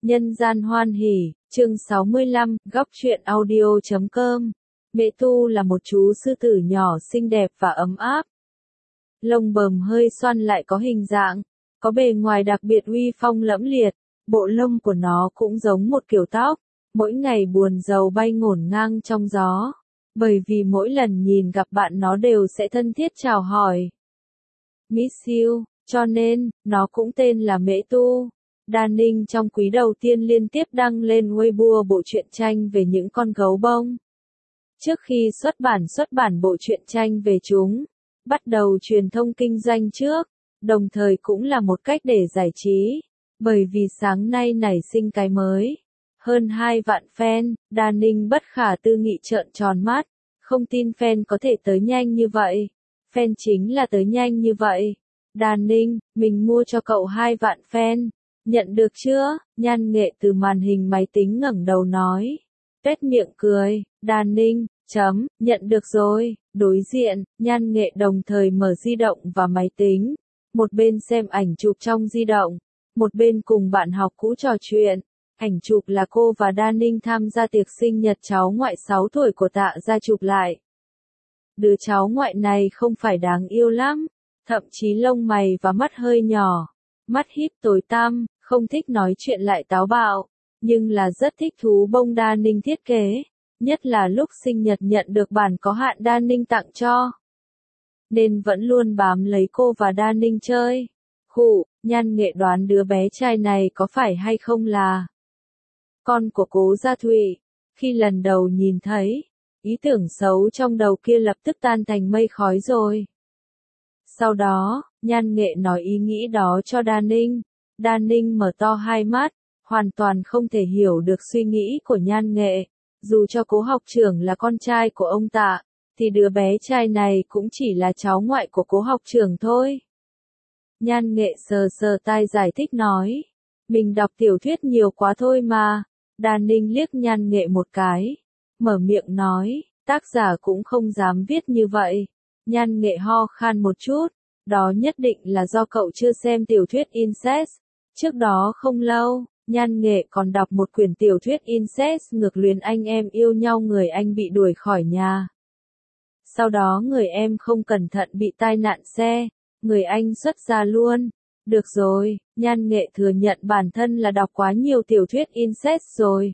Nhân gian hoan hỉ, chương 65, góc truyện audio.com. Mẹ Tu là một chú sư tử nhỏ xinh đẹp và ấm áp. Lông bờm hơi xoăn lại có hình dạng, có bề ngoài đặc biệt uy phong lẫm liệt, bộ lông của nó cũng giống một kiểu tóc, mỗi ngày buồn rầu bay ngổn ngang trong gió. Bởi vì mỗi lần nhìn gặp bạn nó đều sẽ thân thiết chào hỏi. Miss you, cho nên, nó cũng tên là Mễ Tu. Đan Ninh trong quý đầu tiên liên tiếp đăng lên Weibo bộ truyện tranh về những con gấu bông. Trước khi xuất bản bộ truyện tranh về chúng, bắt đầu truyền thông kinh doanh trước, đồng thời cũng là một cách để giải trí. Bởi vì sáng nay nảy sinh cái mới. Hơn 2 vạn fan, Đan Ninh bất khả tư nghị trợn tròn mắt, không tin fan có thể tới nhanh như vậy. Fan chính là tới nhanh như vậy. Đan Ninh, mình mua cho cậu 2 vạn fan. Nhận được chưa? Nhan Nghệ từ màn hình máy tính ngẩng đầu nói. Tuét miệng cười, Đan Ninh, nhận được rồi. Đối diện, Nhan Nghệ đồng thời mở di động và máy tính. Một bên xem ảnh chụp trong di động, một bên cùng bạn học cũ trò chuyện. Ảnh chụp là cô và Đan Ninh tham gia tiệc sinh nhật cháu ngoại 6 tuổi của Tạ gia chụp lại. Đứa cháu ngoại này không phải đáng yêu lắm, thậm chí lông mày và mắt hơi nhỏ, mắt híp tối tăm, không thích nói chuyện lại táo bạo, nhưng là rất thích thú bông Đan Ninh thiết kế, nhất là lúc sinh nhật nhận được bản có hạn Đan Ninh tặng cho. Nên vẫn luôn bám lấy cô và Đan Ninh chơi. Nhan Nghệ đoán đứa bé trai này có phải hay không là con của Cố Gia Thụy. Khi lần đầu nhìn thấy, ý tưởng xấu trong đầu kia lập tức tan thành mây khói rồi. Sau đó, Nhan Nghệ nói ý nghĩ đó cho Đan Ninh. Đan Ninh mở to hai mắt, hoàn toàn không thể hiểu được suy nghĩ của Nhan Nghệ. Dù cho Cố học trưởng là con trai của ông Tạ, thì đứa bé trai này cũng chỉ là cháu ngoại của Cố học trưởng thôi. Nhan Nghệ sờ sờ tai giải thích nói. Mình đọc tiểu thuyết nhiều quá thôi mà. Đan Ninh liếc Nhan Nghệ một cái, mở miệng nói, tác giả cũng không dám viết như vậy. Nhan Nghệ ho khan một chút, đó nhất định là do cậu chưa xem tiểu thuyết incest. Trước đó không lâu, Nhan Nghệ còn đọc một quyển tiểu thuyết incest ngược luyến anh em yêu nhau, người anh bị đuổi khỏi nhà. Sau đó người em không cẩn thận bị tai nạn xe, người anh xuất gia luôn. Được rồi, Nhan Nghệ thừa nhận bản thân là đọc quá nhiều tiểu thuyết incest rồi.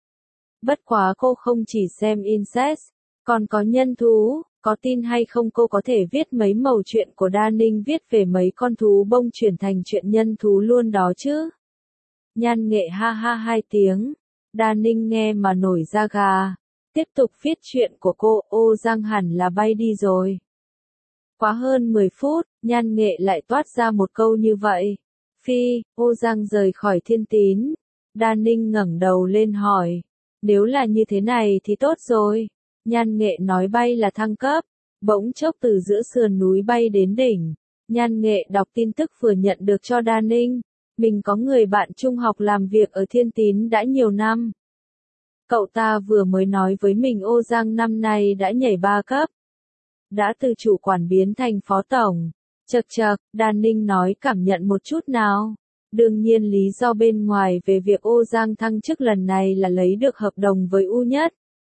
Bất quá cô không chỉ xem incest, còn có nhân thú, có tin hay không cô có thể viết mấy mẩu chuyện của Đan Ninh viết về mấy con thú bông chuyển thành chuyện nhân thú luôn đó chứ. Nhan Nghệ ha ha 2 tiếng, Đan Ninh nghe mà nổi da gà, tiếp tục viết chuyện của cô. Ô Giang hẳn là bay đi rồi. Quá hơn 10 phút, Nhan Nghệ lại toát ra một câu như vậy. Phi, Ô Giang rời khỏi Thiên Tín. Đan Ninh ngẩng đầu lên hỏi. Nếu là như thế này thì tốt rồi. Nhan Nghệ nói bay là thăng cấp. Bỗng chốc từ giữa sườn núi bay đến đỉnh. Nhan Nghệ đọc tin tức vừa nhận được cho Đan Ninh. Mình có người bạn trung học làm việc ở Thiên Tín đã nhiều năm. Cậu ta vừa mới nói với mình Ô Giang năm nay đã nhảy 3 cấp. Đã từ chủ quản biến thành phó tổng. Chậc chậc, Đan Ninh nói cảm nhận một chút nào. Đương nhiên lý do bên ngoài về việc Ô Giang thăng chức lần này là lấy được hợp đồng với U Nhất.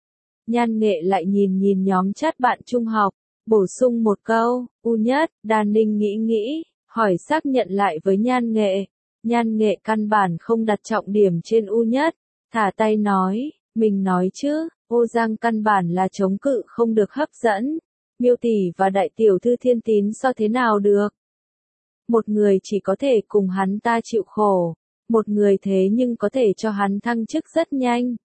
Nhan Nghệ lại nhìn nhóm chat bạn trung học, bổ sung một câu, U Nhất. Đan Ninh nghĩ, hỏi xác nhận lại với Nhan Nghệ. Nhan Nghệ căn bản không đặt trọng điểm trên U Nhất, thả tay nói, mình nói chứ, Ô Giang căn bản là chống cự không được hấp dẫn. Miêu tỷ và đại tiểu thư Thiên Tín so thế nào được? Một người chỉ có thể cùng hắn ta chịu khổ, một người thế nhưng có thể cho hắn thăng chức rất nhanh.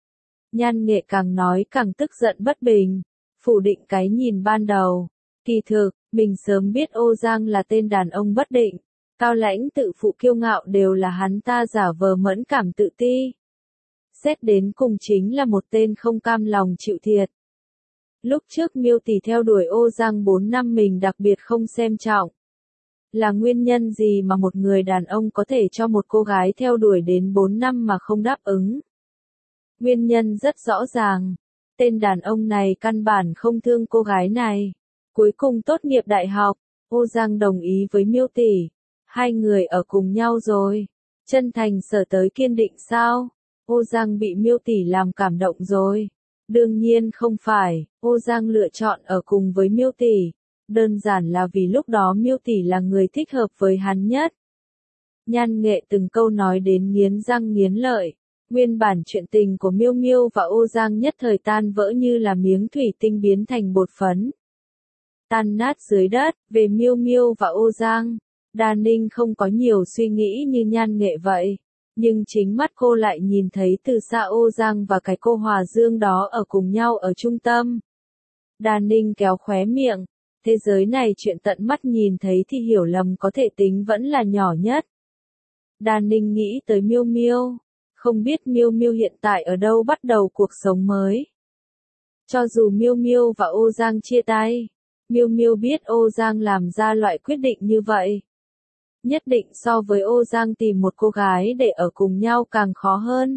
Nhan Nghệ càng nói càng tức giận bất bình, phủ định cái nhìn ban đầu. Kỳ thực, mình sớm biết Ô Giang là tên đàn ông bất định, cao lãnh tự phụ kiêu ngạo đều là hắn ta giả vờ mẫn cảm tự ti. Xét đến cùng chính là một tên không cam lòng chịu thiệt. Lúc trước Miêu tỷ theo đuổi Ô Giang 4 năm mình đặc biệt không xem trọng. Là nguyên nhân gì mà một người đàn ông có thể cho một cô gái theo đuổi đến 4 năm mà không đáp ứng? Nguyên nhân rất rõ ràng. Tên đàn ông này căn bản không thương cô gái này. Cuối cùng tốt nghiệp đại học, Ô Giang đồng ý với Miêu tỷ. Hai người ở cùng nhau rồi. Chân thành sở tới kiên định sao? Ô Giang bị Miêu tỷ làm cảm động rồi. Đương nhiên không phải, Ô Giang lựa chọn ở cùng với Miêu tỷ, đơn giản là vì lúc đó Miêu tỷ là người thích hợp với hắn nhất. Nhan Nghệ từng câu nói đến nghiến răng nghiến lợi. Nguyên bản chuyện tình của Miêu Miêu và Ô Giang nhất thời tan vỡ như là miếng thủy tinh biến thành bột phấn. Tan nát dưới đất, về Miêu Miêu và Ô Giang, Đa Ninh không có nhiều suy nghĩ như Nhan Nghệ vậy. Nhưng chính mắt cô lại nhìn thấy từ xa Ô Giang và cái cô Hòa Dương đó ở cùng nhau ở trung tâm. Đa Ninh kéo khóe miệng, thế giới này chuyện tận mắt nhìn thấy thì hiểu lầm có thể tính vẫn là nhỏ nhất. Đa Ninh nghĩ tới Miêu Miêu, không biết Miêu Miêu hiện tại ở đâu bắt đầu cuộc sống mới. Cho dù Miêu Miêu và Ô Giang chia tay, Miêu Miêu biết Ô Giang làm ra loại quyết định như vậy. Nhất định so với Ô Giang tìm một cô gái để ở cùng nhau càng khó hơn.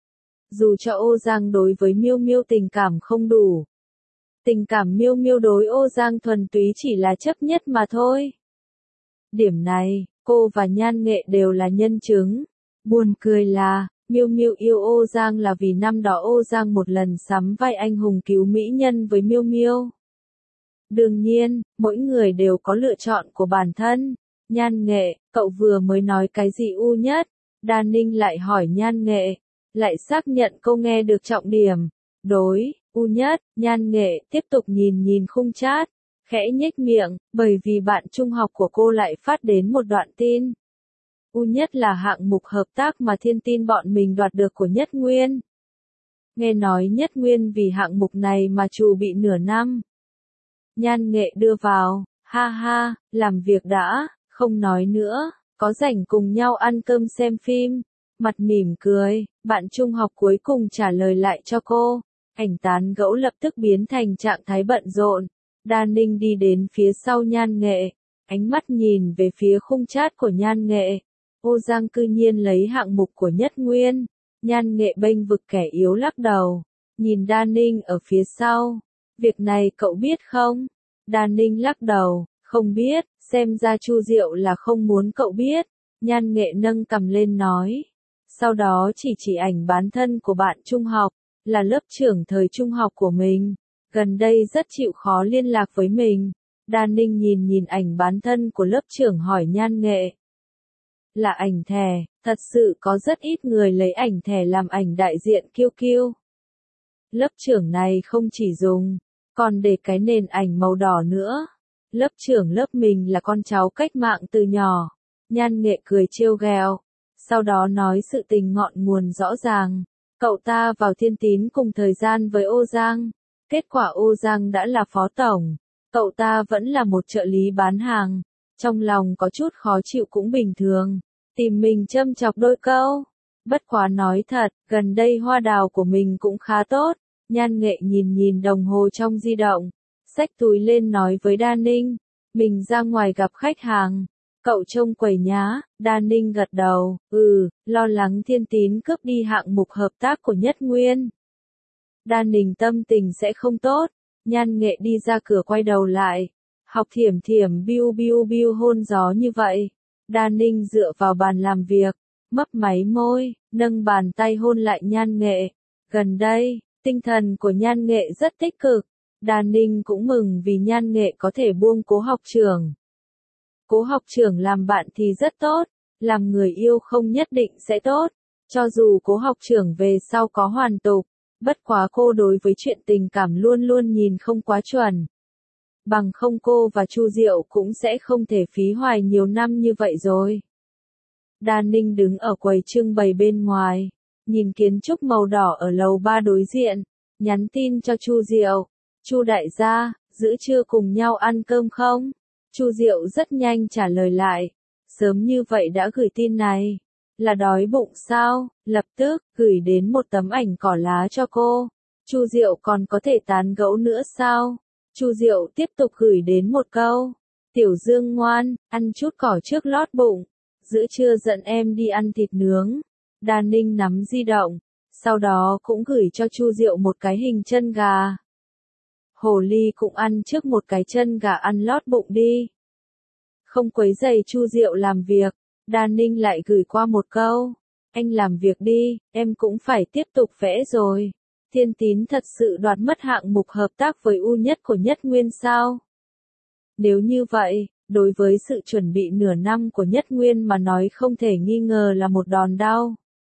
Dù cho Ô Giang đối với Miêu Miêu tình cảm không đủ, tình cảm Miêu Miêu đối Ô Giang thuần túy chỉ là chấp nhất mà thôi. Điểm này, cô và Nhan Nghệ đều là nhân chứng. Buồn cười là, Miêu Miêu yêu Ô Giang là vì năm đó Ô Giang một lần sắm vai anh hùng cứu mỹ nhân với Miêu Miêu. Đương nhiên, mỗi người đều có lựa chọn của bản thân. Nhan Nghệ, cậu vừa mới nói cái gì U Nhất? Đa Ninh lại hỏi Nhan Nghệ, lại xác nhận cô nghe được trọng điểm. Đối, U Nhất, Nhan Nghệ tiếp tục nhìn khung chat, khẽ nhếch miệng, bởi vì bạn trung học của cô lại phát đến một đoạn tin. U Nhất là hạng mục hợp tác mà Thiên Tin bọn mình đoạt được của Nhất Nguyên. Nghe nói Nhất Nguyên vì hạng mục này mà trù bị nửa năm. Nhan Nghệ đưa vào, ha ha, làm việc đã, không nói nữa, có rảnh cùng nhau ăn cơm xem phim. Mặt mỉm cười, bạn trung học cuối cùng trả lời lại cho cô. Ảnh tán gẫu lập tức biến thành trạng thái bận rộn. Đa Ninh đi đến phía sau Nhan Nghệ, ánh mắt nhìn về phía khung chat của Nhan Nghệ. Ô Giang cư nhiên lấy hạng mục của Nhất Nguyên. Nhan Nghệ bênh vực kẻ yếu lắc đầu, nhìn Đa Ninh ở phía sau. Việc này cậu biết không? Đa Ninh lắc đầu, không biết, xem ra Chu Diệu là không muốn cậu biết. Nhan Nghệ nâng cằm lên nói. Sau đó chỉ ảnh bán thân của bạn trung học, là lớp trưởng thời trung học của mình. Gần đây rất chịu khó liên lạc với mình. Đa Ninh nhìn ảnh bán thân của lớp trưởng hỏi Nhan Nghệ. Là ảnh thẻ, thật sự có rất ít người lấy ảnh thẻ làm ảnh đại diện QQ. Lớp trưởng này không chỉ dùng, còn để cái nền ảnh màu đỏ nữa. Lớp trưởng lớp mình là con cháu cách mạng từ nhỏ. Nhan Nghệ cười trêu ghẹo, sau đó nói sự tình ngọn nguồn rõ ràng. Cậu ta vào Thiên Tín cùng thời gian với Ô Giang. Kết quả Ô Giang đã là phó tổng. Cậu ta vẫn là một trợ lý bán hàng. Trong lòng có chút khó chịu cũng bình thường. Tìm mình châm chọc đôi câu. Bất quá nói thật, gần đây hoa đào của mình cũng khá tốt. Nhan Nghệ nhìn đồng hồ trong di động. Xách túi lên nói với Đa Ninh. Mình ra ngoài gặp khách hàng. Cậu trông quầy nhá. Đa Ninh gật đầu. Lo lắng Thiên Tín cướp đi hạng mục hợp tác của Nhất Nguyên. Đa Ninh tâm tình sẽ không tốt. Nhan Nghệ đi ra cửa quay đầu lại. Học thiểm biu hôn gió như vậy. Đa Ninh dựa vào bàn làm việc, mấp máy môi, nâng bàn tay hôn lại Nhan Nghệ. Gần đây, tinh thần của Nhan Nghệ rất tích cực. Đa Ninh cũng mừng vì Nhan Nghệ có thể buông Cố học trưởng. Cố học trưởng làm bạn thì rất tốt, làm người yêu không nhất định sẽ tốt. Cho dù Cố học trưởng về sau có hoàn tục, bất quá cô đối với chuyện tình cảm luôn luôn nhìn không quá chuẩn. Bằng không cô và Chu Diệu cũng sẽ không thể phí hoài nhiều năm như vậy rồi. Đa Ninh đứng ở quầy trưng bày bên ngoài, nhìn kiến trúc màu đỏ ở lầu 3 đối diện, nhắn tin cho Chu Diệu. Chu đại gia, giữa trưa cùng nhau ăn cơm không? Chu Diệu rất nhanh trả lời lại. Sớm như vậy đã gửi tin này. Là đói bụng sao? Lập tức, gửi đến một tấm ảnh cỏ lá cho cô. Chu Diệu còn có thể tán gẫu nữa sao? Chu Diệu tiếp tục gửi đến một câu. Tiểu Dương ngoan, ăn chút cỏ trước lót bụng. Giữa trưa dẫn em đi ăn thịt nướng. Đa Ninh nắm di động. Sau đó cũng gửi cho Chu Diệu một cái hình chân gà. Hồ ly cũng ăn trước một cái chân gà ăn lót bụng đi. Không quấy rầy Chu Diệu làm việc. Đa Ninh lại gửi qua một câu. Anh làm việc đi, em cũng phải tiếp tục vẽ rồi. Thiên Tín thật sự đoạt mất hạng mục hợp tác với U Nhất của Nhất Nguyên sao? Nếu như vậy, đối với sự chuẩn bị nửa năm của Nhất Nguyên mà nói không thể nghi ngờ là một đòn đau.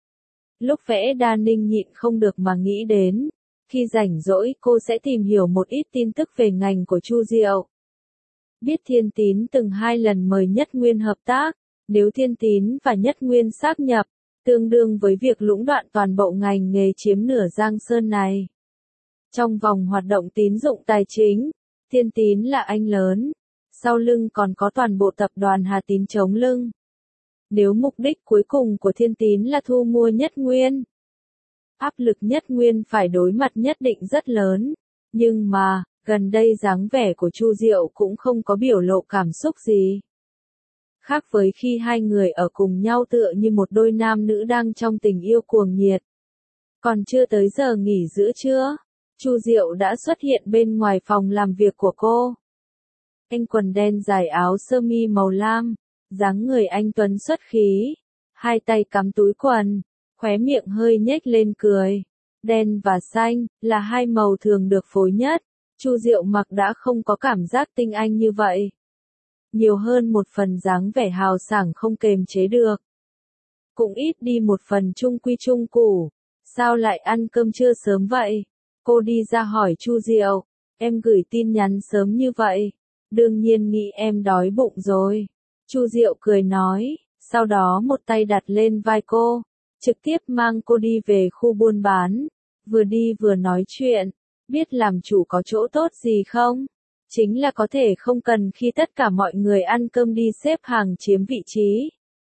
Lúc vẽ Đa Ninh nhịn không được mà nghĩ đến, khi rảnh rỗi cô sẽ tìm hiểu một ít tin tức về ngành của Chu Diệu. Biết Thiên Tín từng 2 lần mời Nhất Nguyên hợp tác, nếu Thiên Tín và Nhất Nguyên sáp nhập, tương đương với việc lũng đoạn toàn bộ ngành nghề chiếm nửa Giang Sơn này. Trong vòng hoạt động tín dụng tài chính, Thiên Tín là anh lớn, sau lưng còn có toàn bộ tập đoàn Hà Tín chống lưng. Nếu mục đích cuối cùng của Thiên Tín là thu mua Nhất Nguyên, áp lực Nhất Nguyên phải đối mặt nhất định rất lớn, nhưng mà, gần đây dáng vẻ của Chu Diệu cũng không có biểu lộ cảm xúc gì. Khác với khi hai người ở cùng nhau tựa như một đôi nam nữ đang trong tình yêu cuồng nhiệt. Còn chưa tới giờ nghỉ giữa trưa, Chu Diệu đã xuất hiện bên ngoài phòng làm việc của cô. Anh quần đen dài áo sơ mi màu lam, dáng người anh tuấn xuất khí, hai tay cắm túi quần, khóe miệng hơi nhếch lên cười. Đen và xanh là hai màu thường được phối nhất. Chu Diệu mặc đã không có cảm giác tinh anh như vậy. Nhiều hơn một phần dáng vẻ hào sảng không kềm chế được. Cũng ít đi một phần trung quy trung củ. Sao lại ăn cơm trưa sớm vậy? Cô đi ra hỏi Chu Diệu. Em gửi tin nhắn sớm như vậy. Đương nhiên nghĩ em đói bụng rồi. Chu Diệu cười nói. Sau đó một tay đặt lên vai cô. Trực tiếp mang cô đi về khu buôn bán. Vừa đi vừa nói chuyện. Biết làm chủ có chỗ tốt gì không? Chính là có thể không cần khi tất cả mọi người ăn cơm đi xếp hàng chiếm vị trí.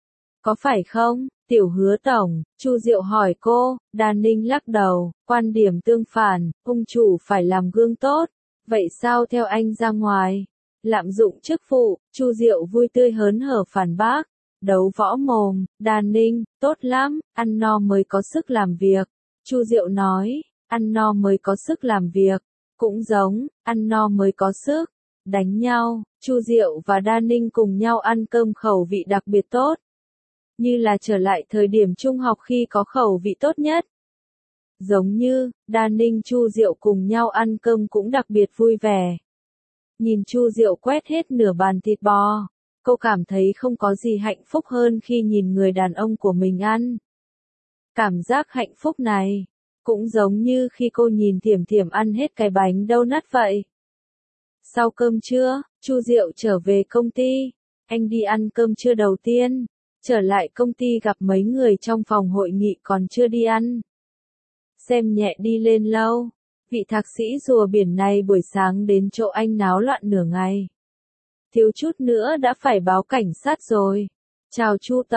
Có phải không, Tiểu Hứa tổng? Chu Diệu hỏi cô. Đa Ninh lắc đầu, quan điểm tương phản, ông chủ phải làm gương tốt. Vậy sao theo anh ra ngoài? Lạm dụng chức vụ. Chu Diệu vui tươi hớn hở phản bác. Đấu võ mồm. Đa Ninh, tốt lắm, ăn no mới có sức làm việc. Chu Diệu nói. Ăn no mới có sức làm việc, cũng giống, ăn no mới có sức, đánh nhau. Chu Diệu và Đa Ninh cùng nhau ăn cơm khẩu vị đặc biệt tốt. Như là trở lại thời điểm trung học khi có khẩu vị tốt nhất. Giống như, Đa Ninh Chu Diệu cùng nhau ăn cơm cũng đặc biệt vui vẻ. Nhìn Chu Diệu quét hết nửa bàn thịt bò, cô cảm thấy không có gì hạnh phúc hơn khi nhìn người đàn ông của mình ăn. Cảm giác hạnh phúc này cũng giống như khi cô nhìn Thiểm Thiểm ăn hết cái bánh donut vậy. Sau cơm trưa, Chu Diệu trở về công ty. Anh đi ăn cơm trưa đầu tiên. Trở lại công ty gặp mấy người trong phòng hội nghị còn chưa đi ăn. Xem nhẹ đi lên lâu. Vị thạc sĩ rùa biển này buổi sáng đến chỗ anh náo loạn nửa ngày. Thiếu chút nữa đã phải báo cảnh sát rồi. Chào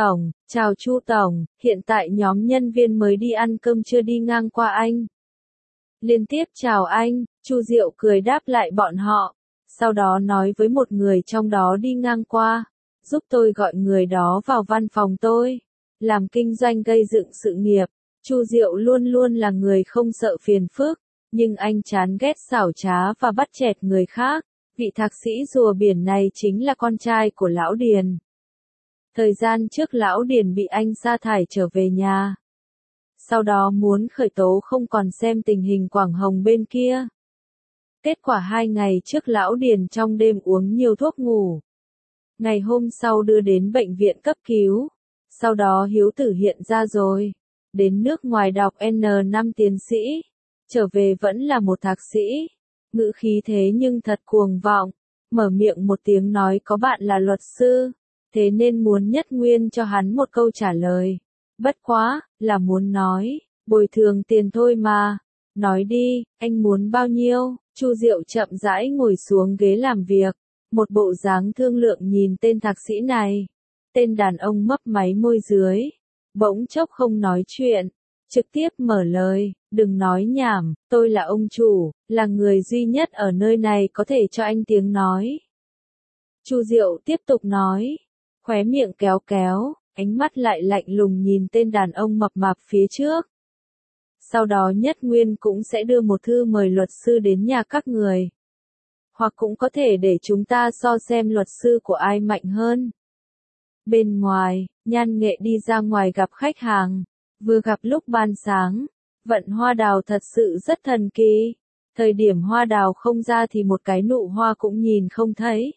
Chu Tổng, hiện tại nhóm nhân viên mới đi ăn cơm chưa đi ngang qua anh. Liên tiếp chào anh, Chu Diệu cười đáp lại bọn họ, sau đó nói với một người trong đó đi ngang qua, giúp tôi gọi người đó vào văn phòng tôi, làm kinh doanh gây dựng sự nghiệp. Chu Diệu luôn luôn là người không sợ phiền phức, nhưng anh chán ghét xảo trá và bắt chẹt người khác. Vị thạc sĩ rùa biển này chính là con trai của Lão Điền. Thời gian trước Lão Điền bị anh sa thải trở về nhà. Sau đó muốn khởi tố không còn xem tình hình Quảng Hồng bên kia. Kết quả 2 ngày trước Lão Điền trong đêm uống nhiều thuốc ngủ. Ngày hôm sau đưa đến bệnh viện cấp cứu. Sau đó hiếu tử hiện ra rồi. Đến nước ngoài đọc N5 tiến sĩ. Trở về vẫn là một thạc sĩ. Ngữ khí thế nhưng thật cuồng vọng. Mở miệng một tiếng nói có bạn là luật sư. Thế nên muốn Nhất Nguyên cho hắn một câu trả lời. Bất quá, là muốn nói, bồi thường tiền thôi mà. Nói đi, anh muốn bao nhiêu? Chu Diệu chậm rãi ngồi xuống ghế làm việc. Một bộ dáng thương lượng nhìn tên thạc sĩ này. Tên đàn ông mấp máy môi dưới. Bỗng chốc không nói chuyện. Trực tiếp mở lời, đừng nói nhảm, tôi là ông chủ, là người duy nhất ở nơi này có thể cho anh tiếng nói. Chu Diệu tiếp tục nói. Khóe miệng kéo kéo, ánh mắt lại lạnh lùng nhìn tên đàn ông mập mạp phía trước. Sau đó Nhất Nguyên cũng sẽ đưa một thư mời luật sư đến nhà các người. Hoặc cũng có thể để chúng ta so xem luật sư của ai mạnh hơn. Bên ngoài, Nhan Nghệ đi ra ngoài gặp khách hàng, vừa gặp lúc ban sáng. Vận hoa đào thật sự rất thần kỳ. Thời điểm hoa đào không ra thì một cái nụ hoa cũng nhìn không thấy.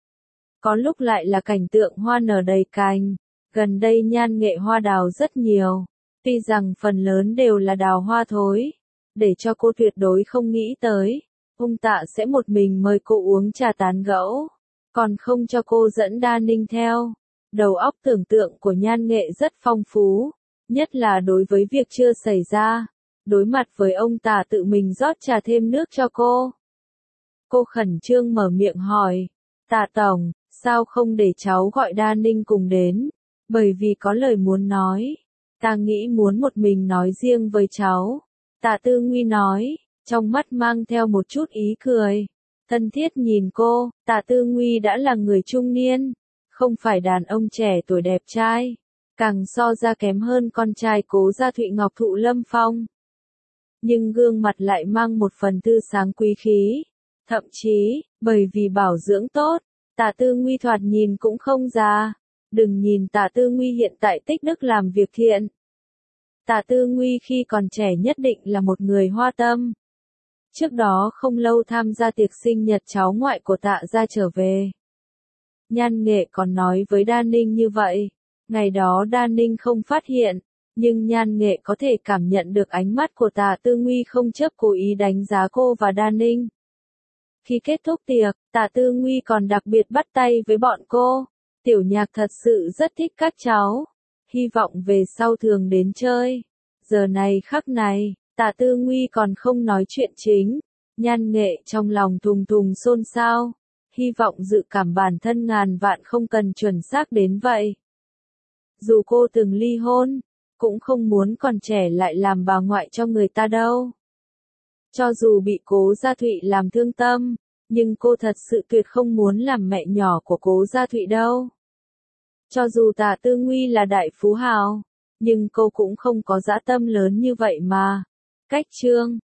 Có lúc lại là cảnh tượng hoa nở đầy cành. Gần đây Nhan Nghệ hoa đào rất nhiều. Tuy rằng phần lớn đều là đào hoa thối. Để cho cô tuyệt đối không nghĩ tới. Ông Tạ sẽ một mình mời cô uống trà tán gẫu. Còn không cho cô dẫn Đa Ninh theo. Đầu óc tưởng tượng của Nhan Nghệ rất phong phú. Nhất là đối với việc chưa xảy ra. Đối mặt với ông Tạ tự mình rót trà thêm nước cho cô. Cô khẩn trương mở miệng hỏi. Tạ tổng, sao không để cháu gọi Đa Ninh cùng đến? Bởi vì có lời muốn nói. Ta nghĩ muốn một mình nói riêng với cháu. Tạ Tư Nguy nói, trong mắt mang theo một chút ý cười. Thân thiết nhìn cô, Tạ Tư Nguy đã là người trung niên. Không phải đàn ông trẻ tuổi đẹp trai. Càng so ra kém hơn con trai Cố Gia Thụy Ngọc Thụ Lâm Phong. Nhưng gương mặt lại mang một phần tươi sáng quý khí. Thậm chí, bởi vì bảo dưỡng tốt, Tạ Tư Nguy thoạt nhìn cũng không già. Đừng nhìn Tạ Tư Nguy hiện tại tích đức làm việc thiện. Tạ Tư Nguy khi còn trẻ nhất định là một người hoa tâm. Trước đó không lâu tham gia tiệc sinh nhật cháu ngoại của Tạ gia trở về. Nhan Nghệ còn nói với Đa Ninh như vậy. Ngày đó Đa Ninh không phát hiện, nhưng Nhan Nghệ có thể cảm nhận được ánh mắt của Tạ Tư Nguy không chấp cố ý đánh giá cô và Đa Ninh. Khi kết thúc tiệc, Tạ Tư Nguy còn đặc biệt bắt tay với bọn cô. Tiểu Nhạc thật sự rất thích các cháu. Hy vọng về sau thường đến chơi. Giờ này khắc này, Tạ Tư Nguy còn không nói chuyện chính. Nhan Nghệ trong lòng thùng thùng xôn xao. Hy vọng dự cảm bản thân ngàn vạn không cần chuẩn xác đến vậy. Dù cô từng ly hôn, cũng không muốn còn trẻ lại làm bà ngoại cho người ta đâu. Cho dù bị Cố Gia Thụy làm thương tâm, nhưng cô thật sự tuyệt không muốn làm mẹ nhỏ của Cố Gia Thụy đâu. Cho dù Tạ Tư Nguy là đại phú hào, nhưng cô cũng không có dã tâm lớn như vậy mà. Cách chương